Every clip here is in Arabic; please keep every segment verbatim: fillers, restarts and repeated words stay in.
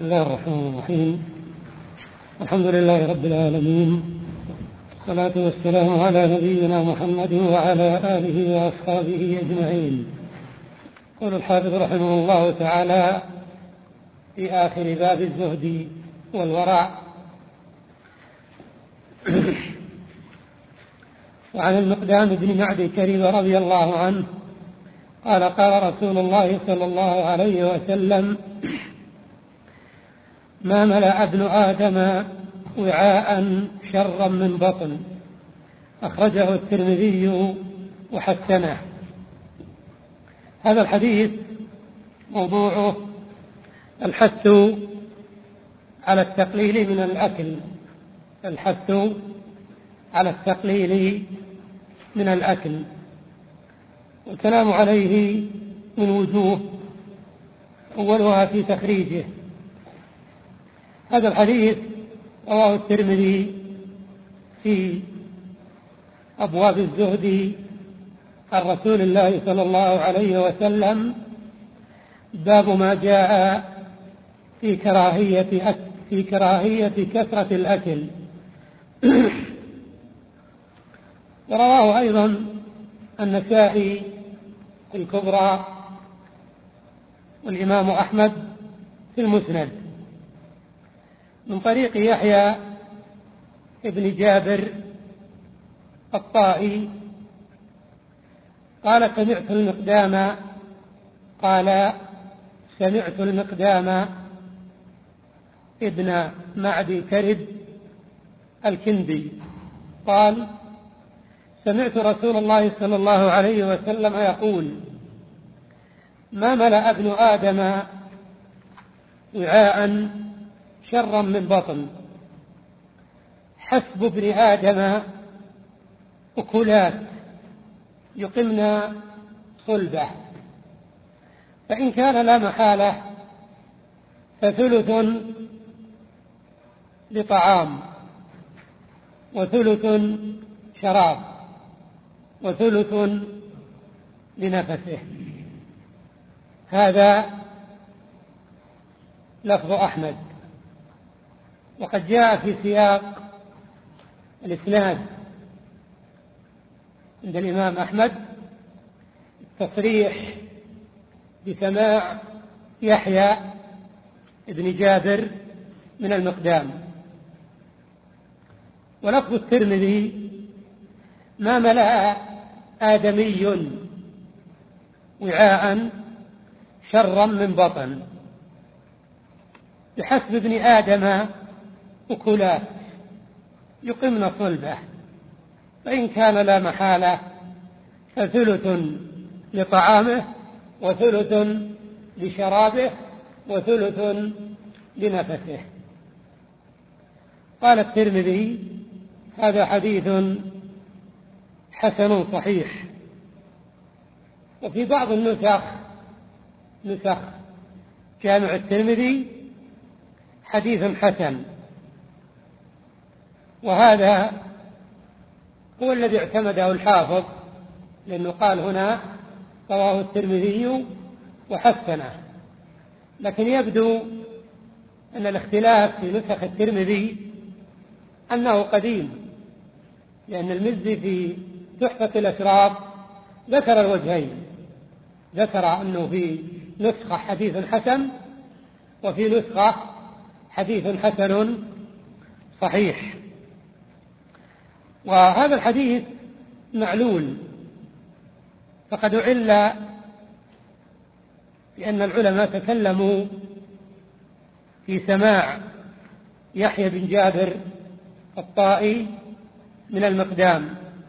الله الرحمن الرحيم. الحمد لله رب العالمين، والصلاة والسلام على نبينا محمد وعلى آله وأصحابه أجمعين. يقول الحافظ رحمه الله تعالى في آخر باب الزهد والورع: وعن المقدام بن معدي كريم رضي الله عنه قال: قال رسول الله صلى الله عليه وسلم: ما ملأ ابن آدم وعاء شرا من بطن. أخرجه الترمذي وحسنه. هذا الحديث موضوعه الحث على التقليل من الأكل الحث على التقليل من الأكل والكلام عليه من وجوه، أولها في تخريجه. هذا الحديث رواه الترمذي في أبواب الزهد عن رسول الله صلى الله عليه وسلم، باب ما جاء في كراهية في كراهية كثرة الأكل. ورواه أيضا النسائي في الكبرى والإمام أحمد في المسند من طريق يحيى ابن جابر الطائي قال: سمعت المقدام قال سمعت المقدام ابن معدي كرب الكندي قال: سمعت رسول الله صلى الله عليه وسلم يقول: ما ملأ ابن آدم وعاء شرا من بطن. حسب ابن آدم أكلات يقمن صلبه، فإن كان لا محالة فثلث لطعام، وثلث شراب، وثلث لنفسه. هذا لفظ أحمد. وقد جاء في سياق الإسناد عند الإمام أحمد التصريح بسماع يحيى ابن جابر من المقدام. ولفظ الترمذي: ما ملأ آدمي وعاء شرا من بطن. بحسب ابن آدم أكلات يقمن صلبه، فإن كان لا محالة فثلث لطعامه، وثلث لشرابه، وثلث لنفسه. قال الترمذي: هذا حديث حسن صحيح. وفي بعض النسخ نسخ جامع الترمذي حديث حسن، وهذا هو الذي اعتمده الحافظ، لأنه قال هنا رواه الترمذي وحسنه. لكن يبدو أن الاختلاف في نسخ الترمذي أنه قديم، لأن المزي في تحفة الأشراف ذكر الوجهين، ذكر أنه في نسخة حديث حسن، وفي نسخة حديث حسن صحيح. وهذا الحديث معلول، فقد أعل لأن العلماء تكلموا في سماع يحيى بن جابر الطائي من المقدام.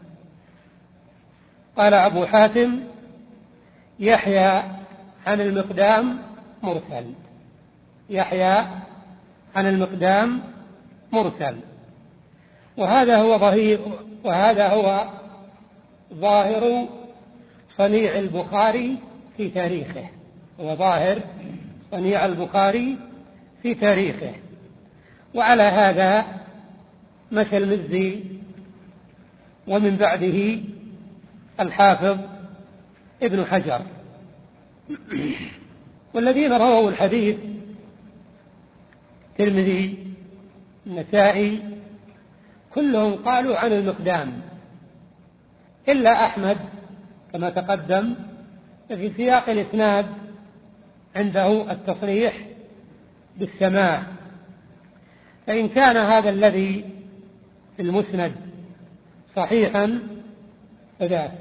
قال أبو حاتم: يحيى عن المقدام مرسل. يحيى عن المقدام مرسل. وهذا هو ظهير وهذا هو ظاهر صنيع البخاري في تاريخه هو ظاهر صنيع البخاري في تاريخه. وعلى هذا مشى المزي ومن بعده الحافظ ابن حجر. والذين رووا الحديث الترمذي النسائي كلهم قالوا عن المقدام إلا أحمد كما تقدم في سياق الإسناد عنده التصريح بالسماع. فإن كان هذا الذي في المسند صحيحا فذاك.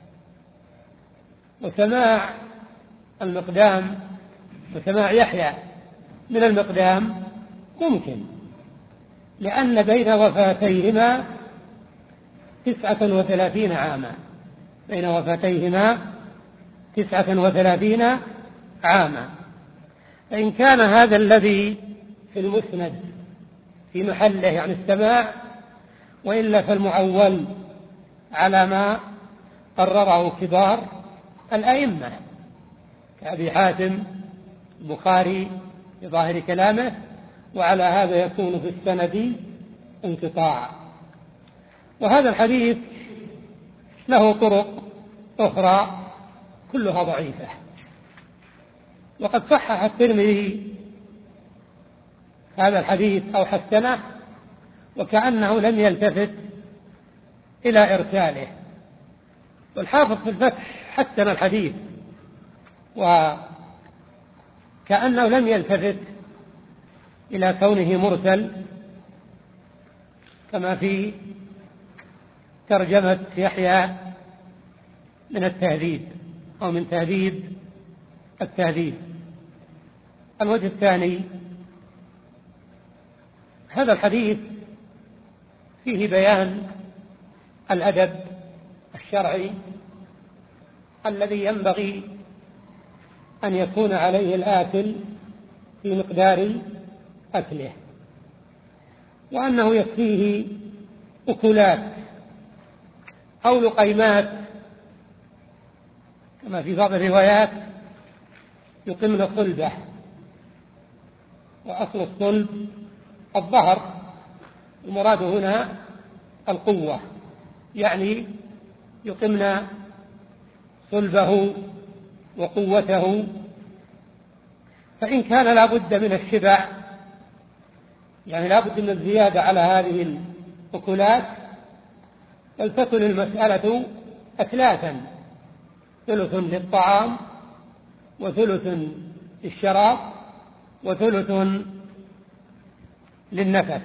وسماع المقدام وسماع يحيى من المقدام ممكن، لأن بين وفاتيهما تسعة وثلاثين عاما بين وفاتيهما تسعة وثلاثين عاما. فإن كان هذا الذي في المسند في محله يعني السماع، وإلا فالمعول على ما قرره كبار الأئمة كأبي حاتم البخاري في ظاهر كلامه، وعلى هذا يكون في السند انقطاع. وهذا الحديث له طرق أخرى كلها ضعيفة. وقد صحح الترمذي هذا الحديث أو حسنه وكأنه لم يلتفت إلى إرساله. والحافظ في الفتح حسن الحديث وكأنه لم يلتفت إلى كونه مرسل، كما في ترجمة يحيى من التهذيب أو من تهذيب التهذيب. الوجه الثاني، هذا الحديث فيه بيان الأدب الشرعي الذي ينبغي أن يكون عليه الآكل في مقدار أكله، وأنه يكفيه أكلات أو لقيمات كما في بعض الروايات يقمن صلبه، وأصل الصلب الظهر، المراد هنا القوة، يعني يقمن صلبه وقوته. فإن كان لا بد من الشبع، يعني لا بد من الزيادة على هذه الأكلات، فلتكن المسألة أثلاثا: ثلث للطعام، وثلث للشراب، وثلث للنفس.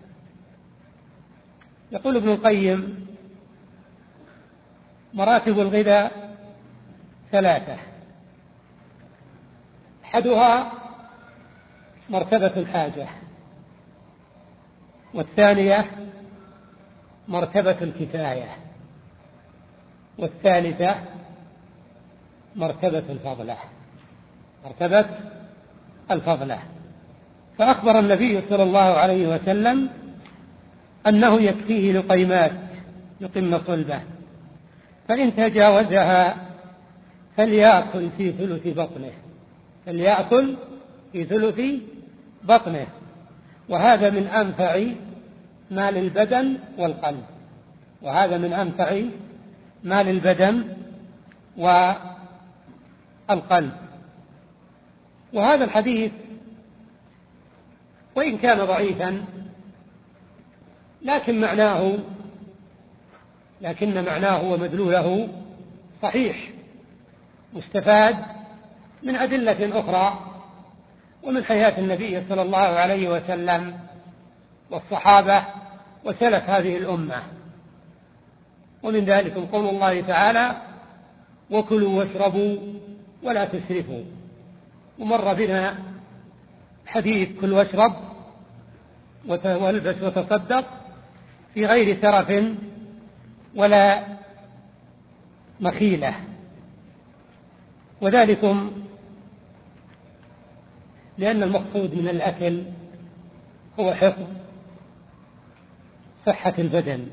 يقول ابن القيم: مراتب الغذاء ثلاثة: أحدها مرتبة الحاجة، والثانية مرتبة الكفاية، والثالثة مرتبة الفضلة مرتبة الفضلة. فأخبر النبي صلى الله عليه وسلم أنه يكفيه لقيمات يقمن صلبه، فإن تجاوزها فليأكل في ثلث بطنه فليأكل في ثلث بطنه وهذا من أنفع ما للبدن والقلب وهذا من أنفع ما للبدن والقلب. وهذا الحديث وإن كان ضعيفا لكن معناه لكن معناه ومدلوله صحيح، مستفاد من أدلة أخرى ومن حياة النبي صلى الله عليه وسلم والصحابة وسلف هذه الأمة. ومن ذلك قول الله تعالى: وكلوا واشربوا ولا تسرفوا. ومر بنا حديث كل واشرب والبس وتصدق في غير سرف ولا مخيلة، وذلكم لأن المقصود من الأكل هو حفظ صحة البدن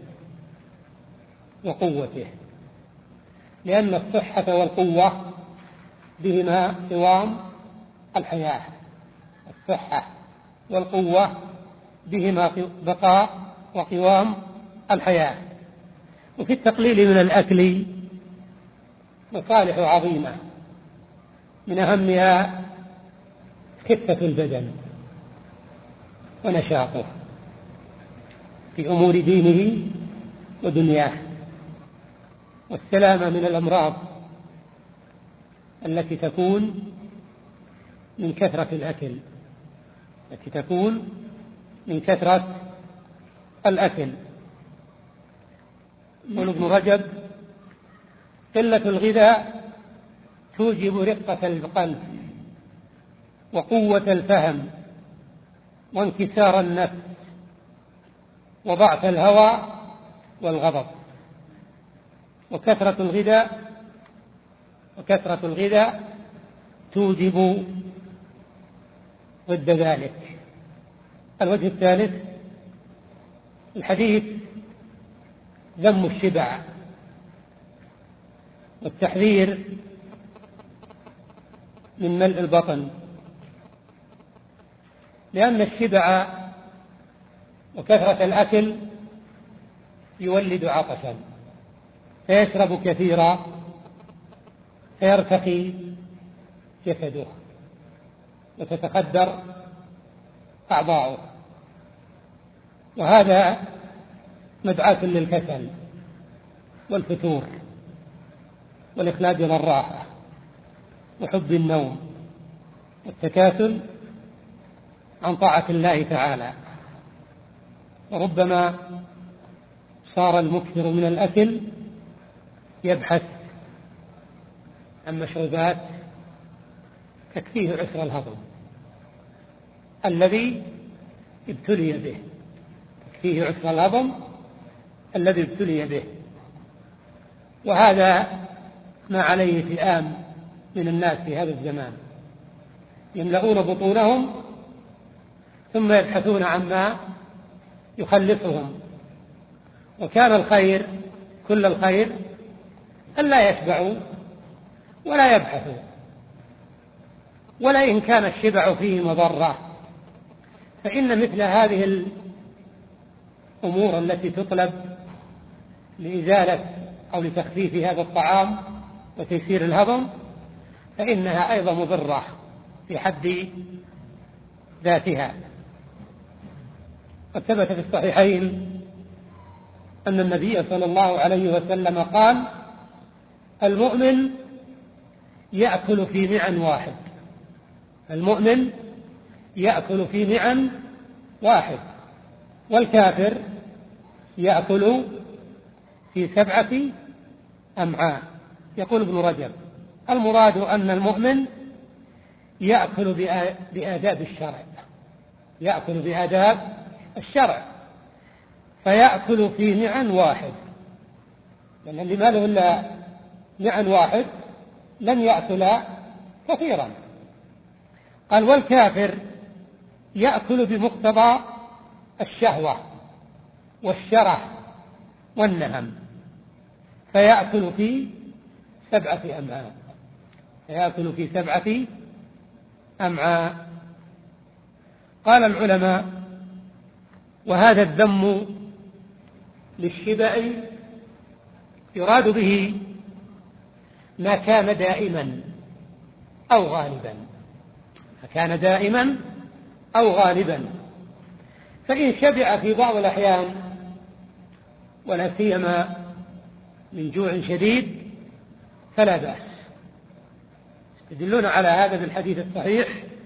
وقوته، لأن الصحة والقوة بهما قوام الحياة الصحة والقوة بهما بقاء وقوام الحياة. وفي التقليل من الأكل مصالح عظيمة، من أهمها خفة البدن ونشاطه في أمور دينه ودنياه، والسلامة من الأمراض التي تكون من كثرة الأكل التي تكون من كثرة الأكل. يقول ابن رجب: قلة الغذاء توجب رقة القلب وقوة الفهم وانكسار النفس وضعف الهوى والغضب. وكثرة الغذاء وكثرة الغذاء توجب ضد ذلك. الوجه الثالث: الحديث ذم الشبع والتحذير من ملء البطن، لأن الشبع وكثرة الأكل يولد عطشا فيشرب كثيرا فيرتخي جسده وتتخدر أعضاؤه، وهذا مدعاة للكسل والفتور والإخلاد إلى الراحة وحب النوم والتكاسل عن طاعة الله تعالى. وربما صار المكثر من الأكل يبحث عن مشروبات تكفيه عسر الهضم الذي ابتلي به تكفيه عسر الهضم الذي ابتلي به وهذا ما عليه فئام من الناس في هذا الزمان، يملؤون بطونهم ثم يبحثون عما يخلصهم. وكان الخير كل الخير ألا يشبعوا ولا يبحثوا، ولئن كان الشبع فيه مضرة فإن مثل هذه الأمور التي تطلب لإزالة أو لتخفيف هذا الطعام وتيسير الهضم فإنها أيضا مضرة في حد ذاتها. قد ثبت في الصحيحين أن النبي صلى الله عليه وسلم قال: المؤمن يأكل في معن واحد المؤمن يأكل في معن واحد والكافر يأكل في سبعة أمعاء. يقول ابن رجب: المراد أن المؤمن يأكل بآداب الشرع يأكل بآداب الشرع فيأكل في معن واحد، لأن اللي ما له إلا معن واحد لن يأكل كثيرا. قال: والكافر يأكل بمقتضى الشهوة والشرح والنهم فيأكل في سبعة أمعاء فيأكل في سبعة أمعاء. قال العلماء: وهذا الذم للشبع يراد به ما كان دائما أو غالبا ما كان دائما أو غالبا فإن شبع في بعض الأحيان ولا سيما من جوع شديد فلا بأس. يدلون على هذا بالحديث الصحيح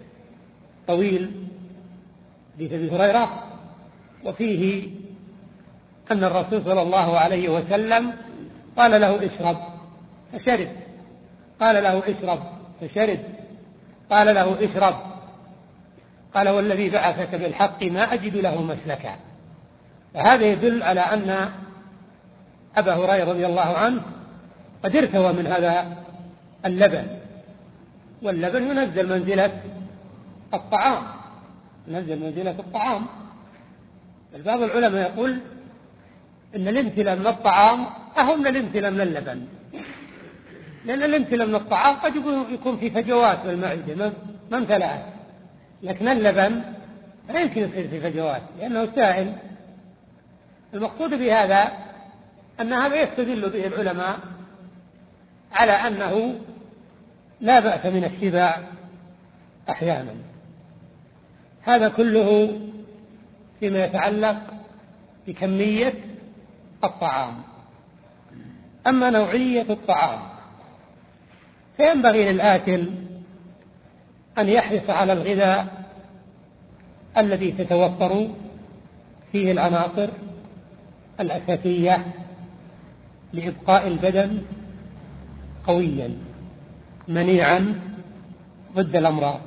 طويل حديث أبي هريرة وفيه أن الرسول صلى الله عليه وسلم قال له: اشرب فشرب قال له: اشرب فشرب قال له: اشرب قال: والذي بعثك بالحق ما أجد له مسلكا. فهذا يدل على أن أبا هريرة رضي الله عنه قد ارتوى من هذا اللبن، واللبن ينزل منزلة الطعام ينزل منزلة الطعام. بعض العلماء يقول إن الامتلاء من الطعام أهم من الامتلاء من اللبن، لأن الامتلاء من الطعام قد يكون في فجوات في المعدة ما امتلأت، لكن اللبن لا يمكن يصير في فجوات لأنه سائل. المقصود بهذا أن هذا يستدل به العلماء على أنه لا بأس من الشبع أحيانا. هذا كله فيما يتعلق بكمية الطعام. أما نوعية الطعام فينبغي للآكل أن يحرص على الغذاء الذي تتوفر فيه العناصر الأساسية لإبقاء البدن قويا منيعا ضد الأمراض.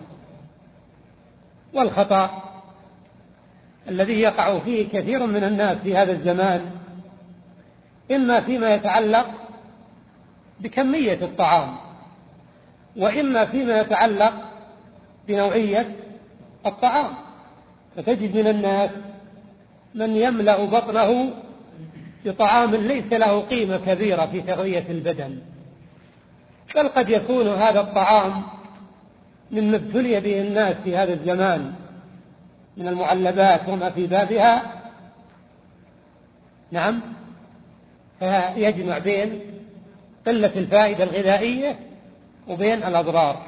والخطأ الذي يقع فيه كثير من الناس في هذا الزمان إما فيما يتعلق بكمية الطعام، وإما فيما يتعلق بنوعية الطعام. فتجد من الناس من يملأ بطنه بطعام ليس له قيمة كبيرة في تغذية البدن، بل قد يكون هذا الطعام مما ابتلي به الناس في هذا الزمان من المعلبات وما في بابها، نعم، فيجمع بين قلة الفائدة الغذائية وبين الأضرار.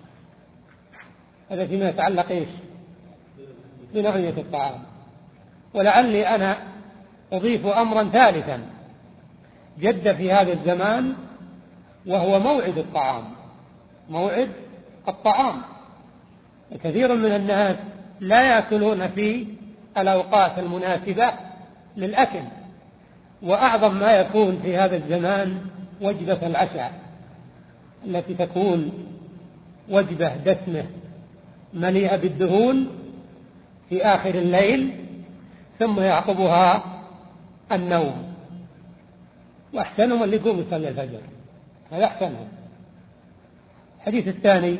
هذا فيما يتعلق إيش؟ بنوعية الطعام. ولعلي أنا أضيف أمرا ثالثا جد في هذا الزمان، وهو موعد الطعام. موعد الطعام، كثير من الناس لا يأكلون في الأوقات المناسبة للأكل، وأعظم ما يكون في هذا الزمان وجبة العشاء التي تكون وجبة دسمة مليئة بالدهون في آخر الليل، ثم يعقبها النوم. وأحسنهم اللي يقوم يصلي الفجر، هذا أحسنهم. الحديث الثاني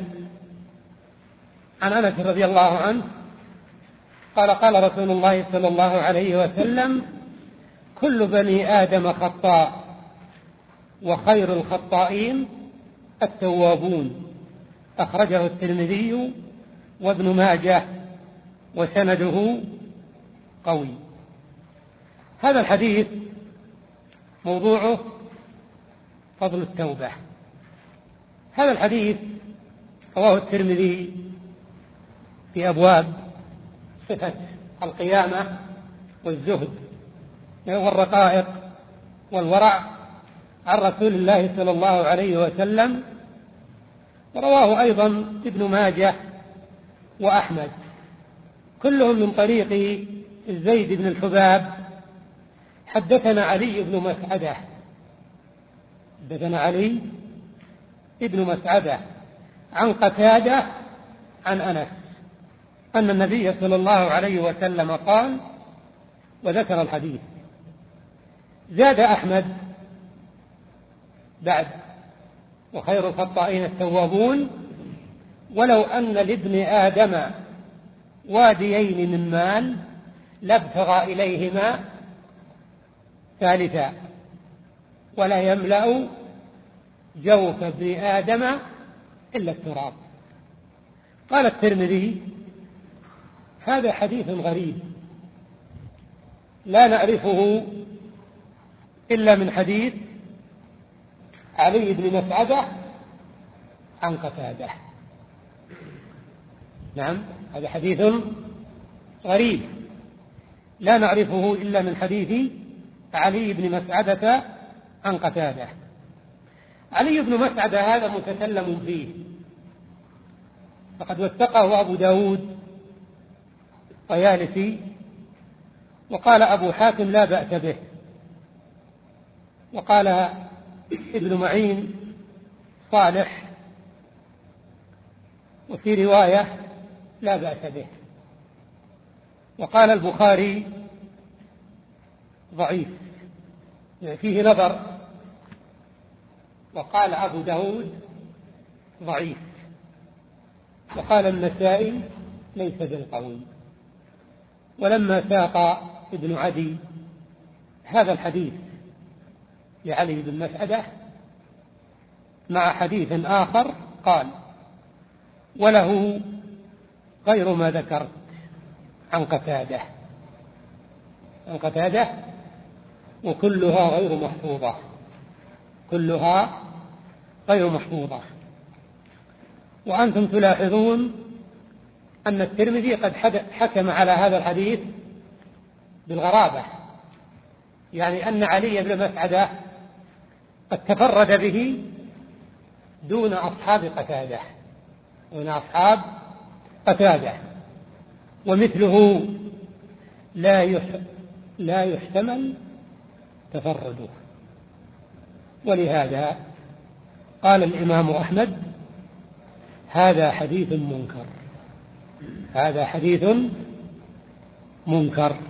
عن أنس رضي الله عنه قال قال رسول الله صلى الله عليه وسلم: كل بني آدم خطاء وخير الخطائين التوابون. أخرجه الترمذي وابن ماجه وسنده قوي. هذا الحديث موضوعه فضل التوبة. هذا الحديث رواه الترمذي في أبواب صفة القيامة والزهد والرقائق والورع عن رسول الله صلى الله عليه وسلم، ورواه أيضا ابن ماجه وأحمد، كلهم من طريق زيد بن الحباب. حدثنا علي بن مسعدة حدثنا علي بن مسعدة عن قتادة عن أنس أن النبي صلى الله عليه وسلم قال، وذكر الحديث. زاد أحمد بعد: وخير الخطائين التوابون، ولو أن لابن آدم واديين من مال لابتغى إليهما ثالثا ولا يملأ جوف ابن آدم إلا التراب. قال الترمذي: هذا حديث غريب لا نعرفه إلا من حديث علي بن مسعدة عن قتادة. نعم، هذا حديث غريب لا نعرفه إلا من حديث علي بن مسعدة عن قتادة. علي بن مسعدة هذا متكلم فيه، فقد وثقه أبو داود الطيالسي، وقال أبو حاتم لا بأس به، وقال ابن معين صالح، وفي رواية لا بأس به، وقال البخاري ضعيف فيه نظر، وقال أبو داود ضعيف، وقال النسائي ليس بالقوي. ولما ساق ابن عدي هذا الحديث لعلي بن مسعدة مع حديث آخر قال: وله غير ما ذكرت عن قتادة عن قتادة وكلها غير محفوظة كلها غير محفوظة. وأنتم تلاحظون أن الترمذي قد حكم على هذا الحديث بالغرابة، يعني أن علي بن مسعدة قد تفرد به دون أصحاب قتادة دون أصحاب قتادة ومثله لا لا يحتمل تفرده. ولهذا قال الإمام أحمد: هذا حديث منكر هذا حديث منكر.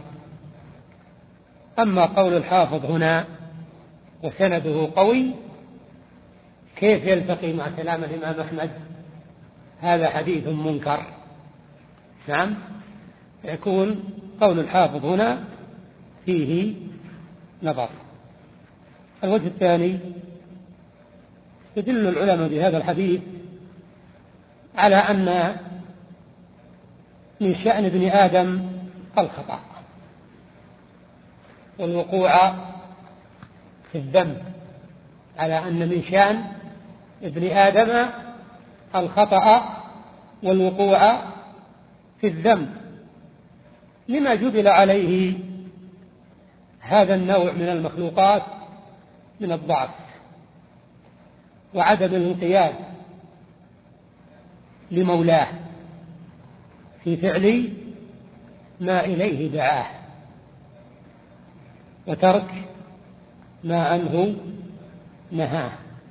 أما قول الحافظ هنا وسنده قوي، كيف يلتقي مع كلام الإمام أحمد هذا حديث منكر؟ نعم، يكون قول الحافظ هنا فيه نظر. الوجه الثاني: يدل العلماء بهذا الحديث على أن من شأن ابن آدم الخطأ والوقوع في الذنب، على أن من شأن ابن آدم الخطأ والوقوع في الذنب، لما جبل عليه هذا النوع من المخلوقات من الضعف وعدم الانقياد لمولاه في فعل ما إليه دعاه وترك ما عنه نهاه.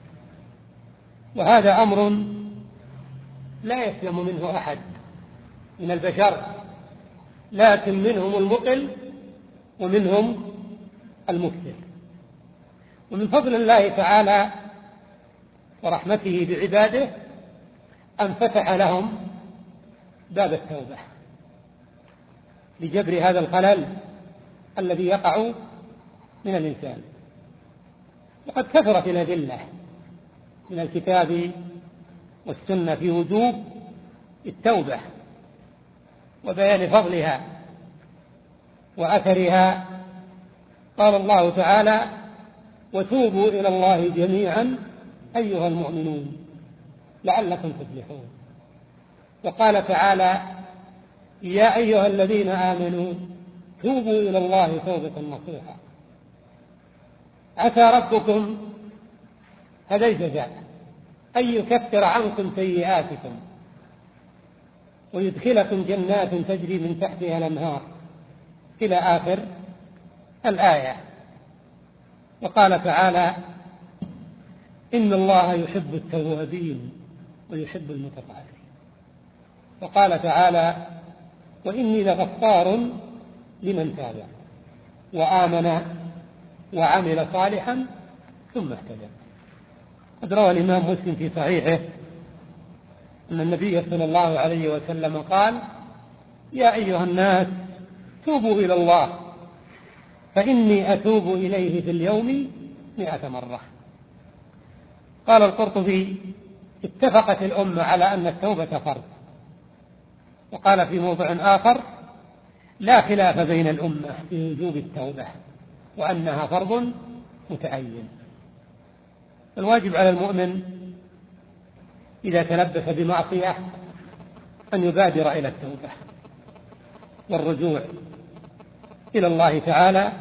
وهذا أمر لا يسلم منه أحد من البشر، لكن منهم المقل ومنهم المكثر. ومن فضل الله تعالى ورحمته بعباده أن فتح لهم باب التوبة لجبر هذا الخلل الذي يقع من الإنسان. وقد كثرت الأدلة من الكتاب والسنة في وجوب التوبة وبيان فضلها وأثرها. قال الله تعالى: وتوبوا إلى الله جميعا أيها المؤمنون لعلكم تفلحون. وقال تعالى: يا أيها الذين آمنوا توبوا إلى الله توبة نصوحا عسى ربكم، هذا الجزاء، أن يكفر عنكم سيئاتكم ويدخلكم جنات تجري من تحتها الأنهار إلى آخر الآية. وقال تعالى: إن الله يحب التوابين ويحب المتطهرين. وقال تعالى: وإني لغفار لمن تاب وآمن وعمل صالحا ثم اهتدى. قد روى الإمام مسلم في صحيحه أن النبي صلى الله عليه وسلم قال: يا أيها الناس توبوا إلى الله فإني أتوب إليه في اليوم مئة مرة. قال القرطبي: اتفقت الأمة على أن التوبة فرض. وقال في موضع آخر: لا خلاف بين الأمة في وجوب التوبة وأنها فرض متعين. الواجب على المؤمن إذا تلبس بمعصية أن يبادر إلى التوبة والرجوع إلى الله تعالى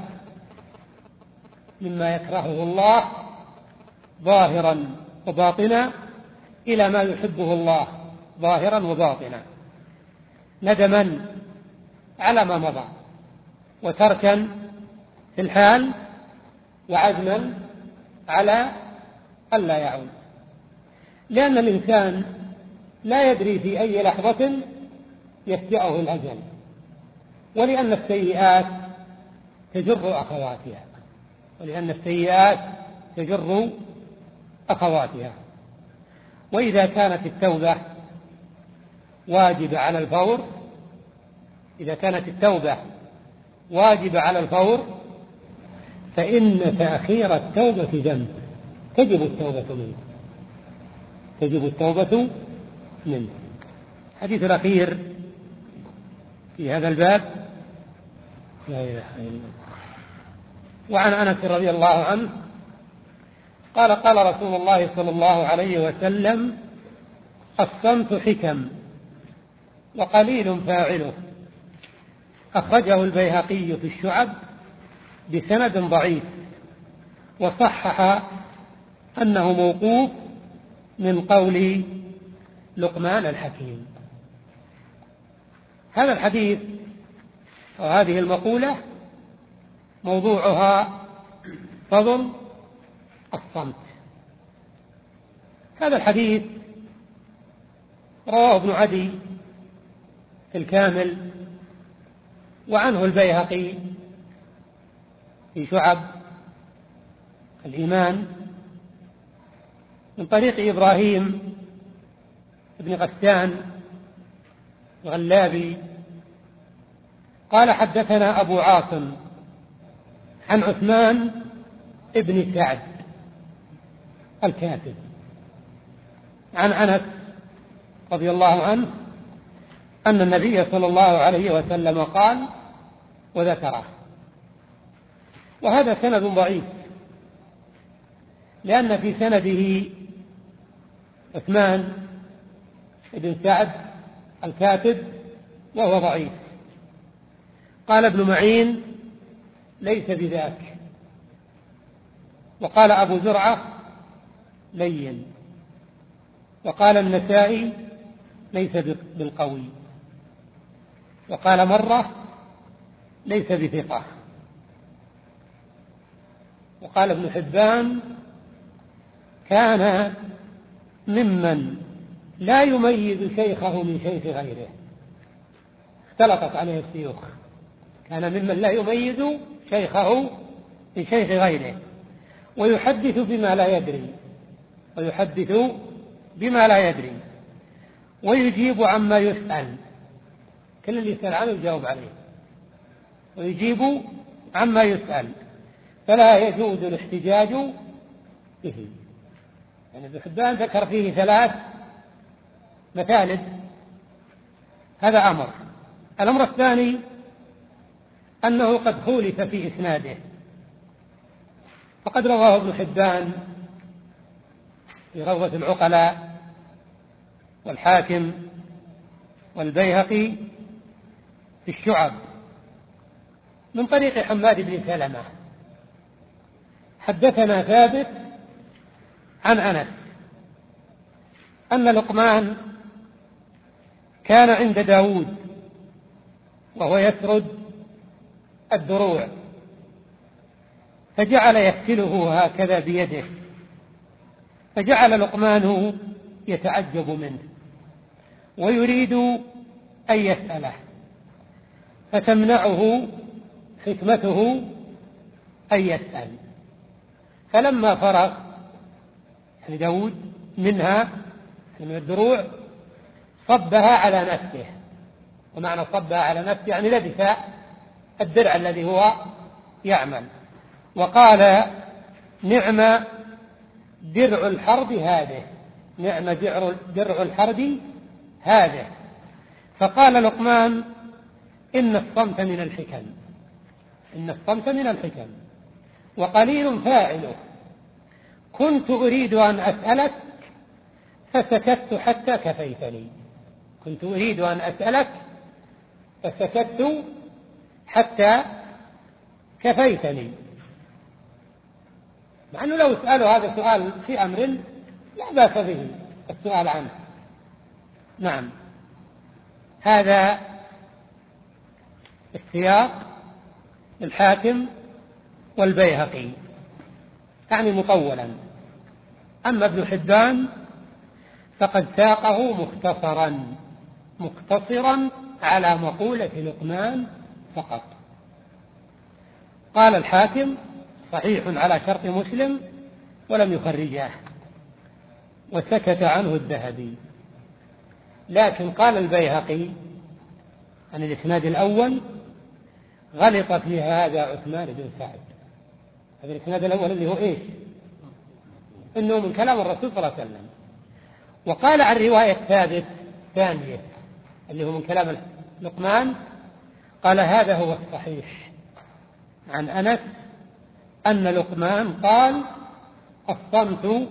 مما يكرهه الله ظاهرا وباطنا إلى ما يحبه الله ظاهرا وباطنا، ندما على ما مضى وتركا في الحال وعزما على ألا يعود. لأن الإنسان لا يدري في أي لحظة يفجأه الأجل، ولأن السيئات تجر أخواتها ولأن السيئات تجر أخواتها. وإذا كانت التوبة واجبة على الفور إذا كانت التوبة واجبة على الفور فإن تأخير التوبة ذنب، تجب التوبة منه تجب التوبة منه. الحديث الأخير في هذا الباب: لا إله إلا الله. وعن أنس رضي الله عنه قال: قال رسول الله صلى الله عليه وسلم: الصمت حكم وقليل فاعله أخرجه البيهقي في الشعب بسند ضعيف، وصحح أنه موقوف من قول لقمان الحكيم. هذا الحديث وهذه المقولة موضوعها فضل الصمت. هذا الحديث رواه ابن عدي في الكامل، وعنه البيهقي في شعب الإيمان من طريق إبراهيم بن غسان الغلابي قال حدثنا أبو عاصم عن عثمان بن سعد الكاتب عن أنس رضي الله عنه أن النبي صلى الله عليه وسلم قال وذكره. وهذا سند ضعيف، لأن في سنده عثمان بن سعد الكاتب وهو ضعيف. قال ابن معين ليس بذاك، وقال أبو زرعة لين، وقال النسائي ليس بالقوي، وقال مرة ليس بثقة، وقال ابن حبان كان ممن لا يميز شيخه من شيخ غيره. اختلطت عليه الشيوخ، كان ممن لا يميز شيخه من شيخ غيره، ويحدث بما لا يدري ويحدث بما لا يدري ويجيب عما يسأل، كل اللي يسأل عنه يجاوب عليه، ويجيب عما يسأل، فلا يجوز الاحتجاج به. يعني ابن حبان ذكر فيه ثلاث مثالب، هذا أمر. الأمر الثاني أنه قد خولف في إسناده، فقد رواه ابن حبان في روضة العقلاء والحاكم والبيهقي في الشعب من طريق حماد بن سلمة حدثنا ثابت عن أنس أن لقمان كان عند داود وهو يسرد الدروع، فجعل يغسله هكذا بيده، فجعل لقمان يتعجب منه ويريد أن يسأله، فتمنعه حكمته أن يسأل. فلما فرغ داود منها من الدروع صبها على نفسه، ومعنى صبها على نفسه يعني لبس الدرع الذي هو يعمل، وقال نعم درع الحرب هذه، نعم درع الحرب هذه. فقال لقمان إن الصمت من الحكم، إن الصمت من الحكم وقليل فاعله، كنت أريد أن أسألك فسكت حتى كفيتني، كنت أريد أن أسألك فسكت حتى كفيتني. مع أنه لو سألوا هذا السؤال في أمر لا بأس به السؤال عنه. نعم، هذا السياق الحاكم والبيهقي يعني مطولا. أما ابن حبان فقد ساقه مختصرا مقتصرا على مقولة لقمان فقط. قال الحاكم صحيح على شرط مسلم ولم يخرجاه، وسكت عنه الذهبي. لكن قال البيهقي عن الإسناد الأول غلط في هذا عثمان بن سعد. هذا الإسناد الأول اللي هو إيش؟ إنه من كلام الرسول صلى الله عليه وسلم. وقال عن رواية ثابت ثانية اللي هو من كلام لقمان، قال هذا هو الصحيح عن أنس أن لقمان قال الصمت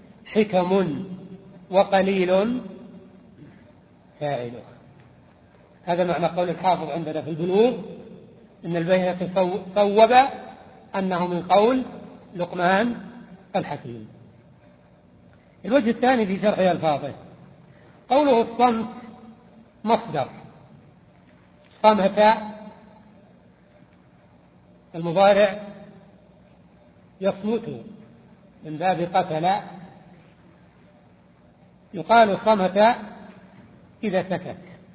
حكم وقليل فاعله. هذا معنى قول الحافظ عندنا في البلوغ إن البيهقي صوب أنه من قول لقمان الحكيم. الوجه الثاني في شرح ألفاظه قوله الصمت مصدر صمت، المضارع يصمت من باب قتل، يقال صمت إذا سكت،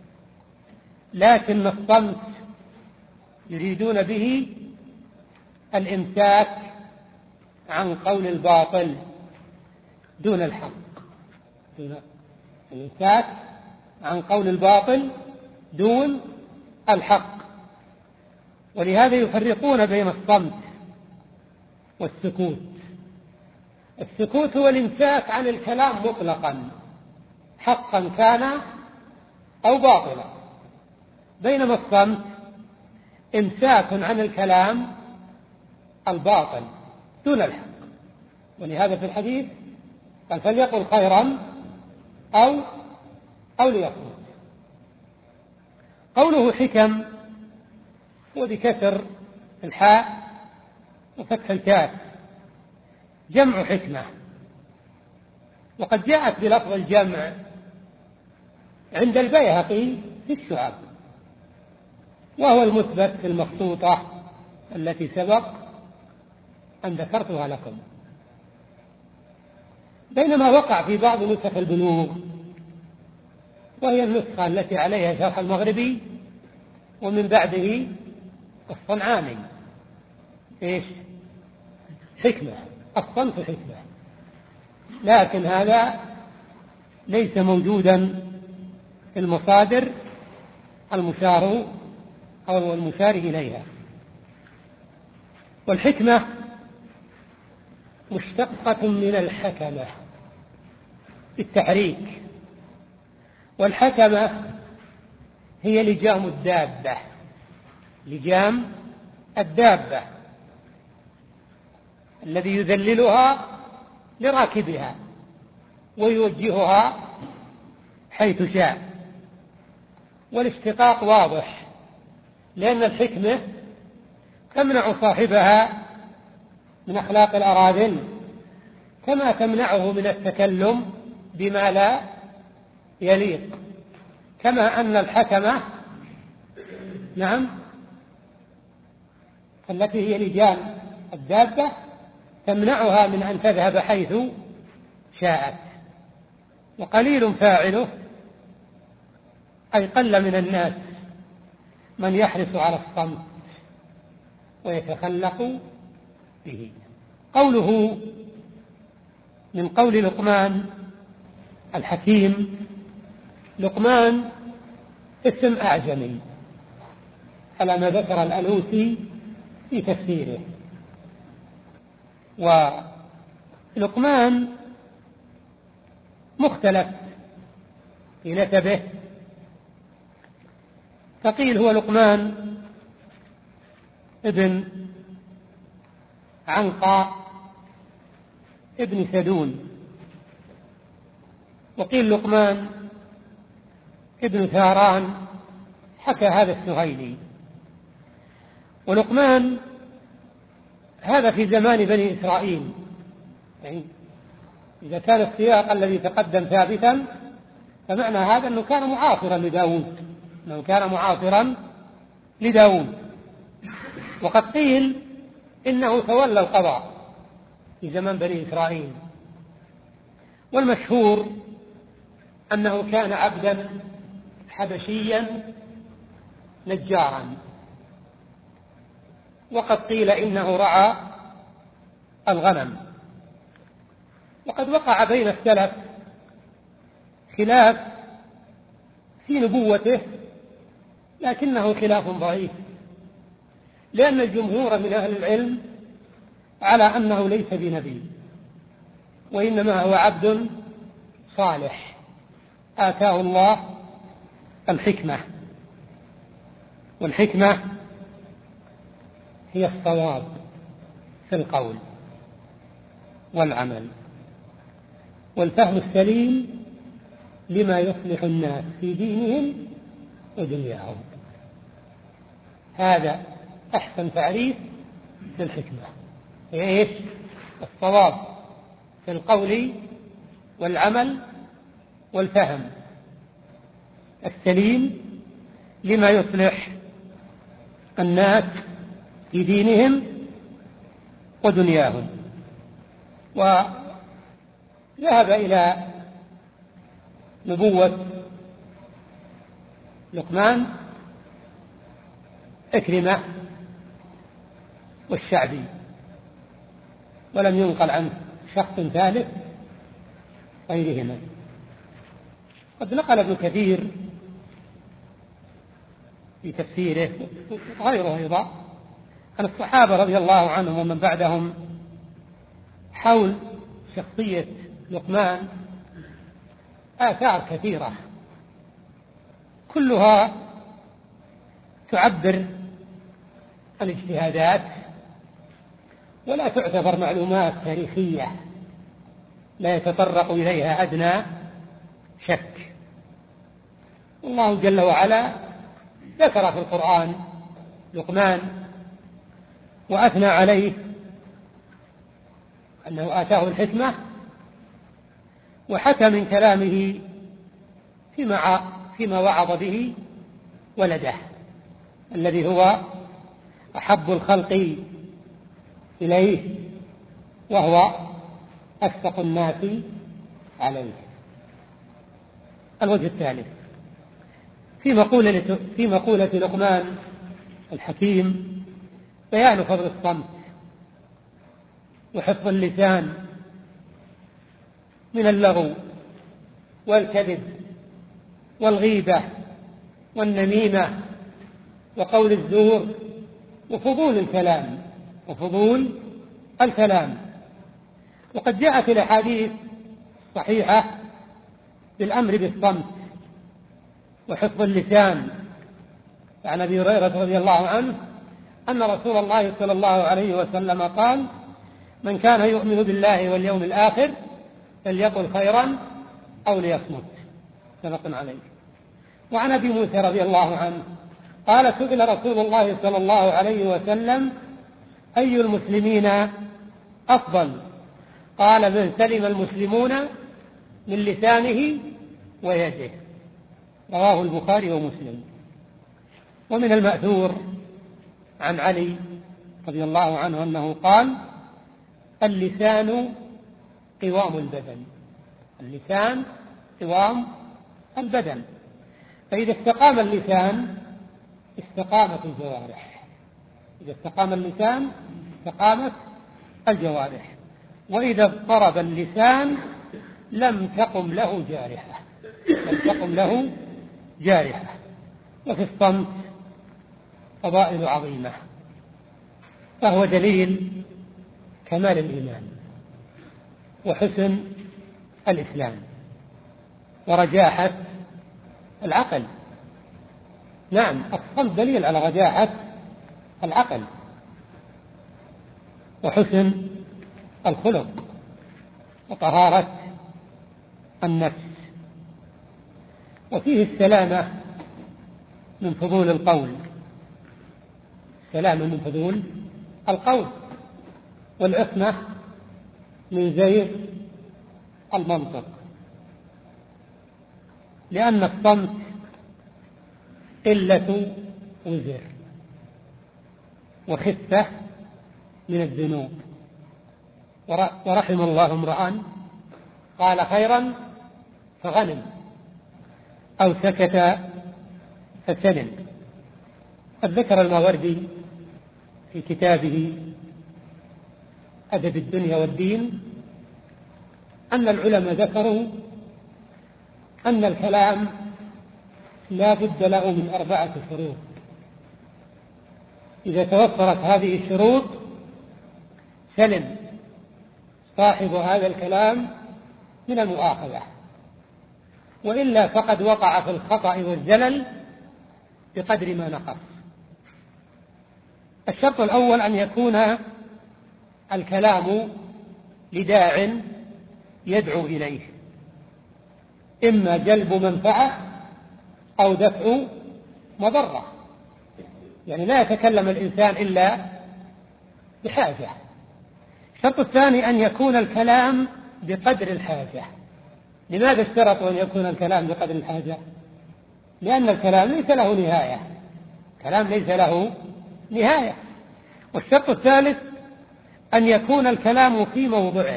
لكن الصمت يريدون به الإمساك عن قول الباطل دون الحق، دون الإمساك عن قول الباطل دون الحق. ولهذا يفرقون بين الصمت والسكوت. السكوت هو الإمساك عن الكلام مطلقا حقا كان أو باطلا، بينما الصمت إمساك عن الكلام الباطل دون الحق. ولهذا في الحديث قال فليقل خيرا أو أو ليصمت. قوله حكم هو بكسر الحاء وفتح الكاف جمع حكمة، وقد جاءت بلفظ الجمع عند البيهقي في الشعب، وهو المثبت في المخطوطة التي سبق أن ذكرتها لكم، بينما وقع في بعض نسخ البلوغ وهي النسخة التي عليها شرح المغربي ومن بعده الصنعاني إيش؟ حكمة، الصنف حكمة، لكن هذا ليس موجودا في المصادر المشار أو المشار إليها. والحكمة مشتقة من الحكمة بالتحريك، والحكمة هي لجام الدابة، لجام الدابة الذي يذللها لراكبها ويوجهها حيث شاء. والاشتقاق واضح، لأن الحكمة تمنع صاحبها من أخلاق الأراذل كما تمنعه من التكلم بما لا يليق، كما أن الحكمة نعم التي هي لجام الدابة تمنعها من أن تذهب حيث شاءت. وقليل فاعله، أي قل من الناس من يحرص على الصمت ويتخلق به. قوله من قول لقمان الحكيم، لقمان اسم أعجمي على ما ذكر الألوسي في تفسيره. ولقمان مختلف في نسبه، فقيل هو لقمان ابن عنقاء ابن سدون، وقيل لقمان ابن ثاران، حكى هذا السهيلي. ولقمان هذا في زمان بني إسرائيل، يعني إذا كان السياق الذي تقدم ثابتا فمعنى هذا أنه كان معاصرا لداود، أنه كان معاصرا لداود. وقد قيل إنه تولى القضاء في زمان بني إسرائيل، والمشهور أنه كان عبدا حبشيا نجارا، وقد قيل إنه رعى الغنم. وقد وقع بين السلف خلاف في نبوته، لكنه خلاف ضعيف، لأن الجمهور من أهل العلم على أنه ليس بنبي، وإنما هو عبد صالح آتاه الله الحكمة. والحكمة هي الصواب في القول والعمل، والفهم السليم لما يصلح الناس في دينهم ودنياهم. هذا أحسن تعريف للحكمة. هي إيش؟ الصواب في القول والعمل والفهم السليم لما يصلح الناس في دينهم ودنياهم. وذهب إلى نبوة لقمان إكرمة والشعبي، ولم ينقل عنه شخص ثالث غيرهما. قد نقل ابن كثير في تفسيره غيره أيضا عن الصحابة رضي الله عنهم ومن بعدهم حول شخصية لقمان آثار كثيرة كلها تعبر عن اجتهادات ولا تعتبر معلومات تاريخية لا يتطرق إليها أدنى شك. الله جل وعلا ذكر في القرآن لقمان وأثنى عليه أنه آتاه الحكمة، وحكى من كلامه فيما فيما وعظ به ولده الذي هو أحب الخلق إليه وهو أشفق الناس عليه. الوجه الثالث في مقولة, في مقولة لقمان الحكيم بيان فضل الصمت وحفظ اللسان من اللغو والكذب والغيبة والنميمة وقول الزور وفضول الكلام وفضول الكلام. وقد جاءت الأحاديث صحيحة بالأمر بالصمت وحفظ اللسان. عن أبي هريرة رضي الله عنه أن رسول الله صلى الله عليه وسلم قال: من كان يؤمن بالله واليوم الآخر فليقل خيرا أو ليصمت. متفق عليه. وعن أبي موسى رضي الله عنه قال: سئل رسول الله صلى الله عليه وسلم: أي المسلمين أفضل؟ قال: من سلم المسلمون من لسانه ويده. رواه البخاري ومسلم. ومن المأثور عن علي رضي الله عنه أنه قال: اللسان قوام البدن. اللسان قوام البدن، فإذا استقام اللسان استقامت الجوارح. إذا استقام اللسان استقامت الجوارح، وإذا اضطرب اللسان لم تقم له جارحة لم تقم له جارحة. وفي الصمت فضائل عظيمة، فهو دليل كمال الإيمان وحسن الإسلام ورجاحة العقل. نعم، الصمت دليل على رجاحة العقل وحسن الخلق وطهارة النفس. وفيه السلامة من فضول القول السلامة من فضول القول والعصمة من زيغ المنطق، لأن الصمت قلة وزر وخفة من الذنوب. ورحم الله امرأ قال خيرا فغنم أو سكت فسلم. قد ذكر الماوردي في كتابه أدب الدنيا والدين أن العلماء ذكروا أن الكلام لا بد له من أربعة شروط. إذا توفرت هذه الشروط سلم صاحب هذا الكلام من المؤاخذة، وإلا فقد وقع في الخطأ والزلل بقدر ما نقص. الشرط الأول أن يكون الكلام لداع يدعو إليه، إما جلب منفعة أو دفع مضرة، يعني لا يتكلم الإنسان إلا بحاجة. الشرط الثاني أن يكون الكلام بقدر الحاجة. لماذا اشترطوا أن يكون الكلام بقدر الحاجة؟ لأن الكلام ليس له نهاية، كلام ليس له نهاية. والشرط الثالث أن يكون الكلام في موضعه،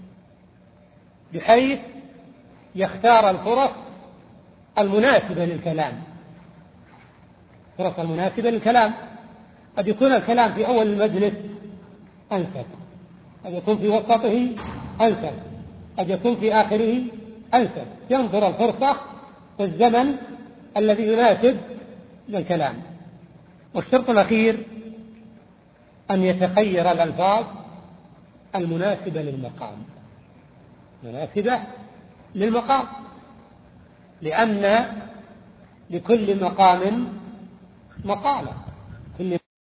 بحيث يختار الفرص المناسبة للكلام، الفرص المناسبة للكلام. قد يكون الكلام في أول المجلس أنسب، قد يكون في وسطه أنسب، قد يكون في آخره أنسب، ينظر الفرصة والزمن الذي يناسب للكلام. والشرط الأخير أن يتخير الألفاظ المناسبة للمقام، مناسبة للمقام، لأن لكل مقام مقالة. كل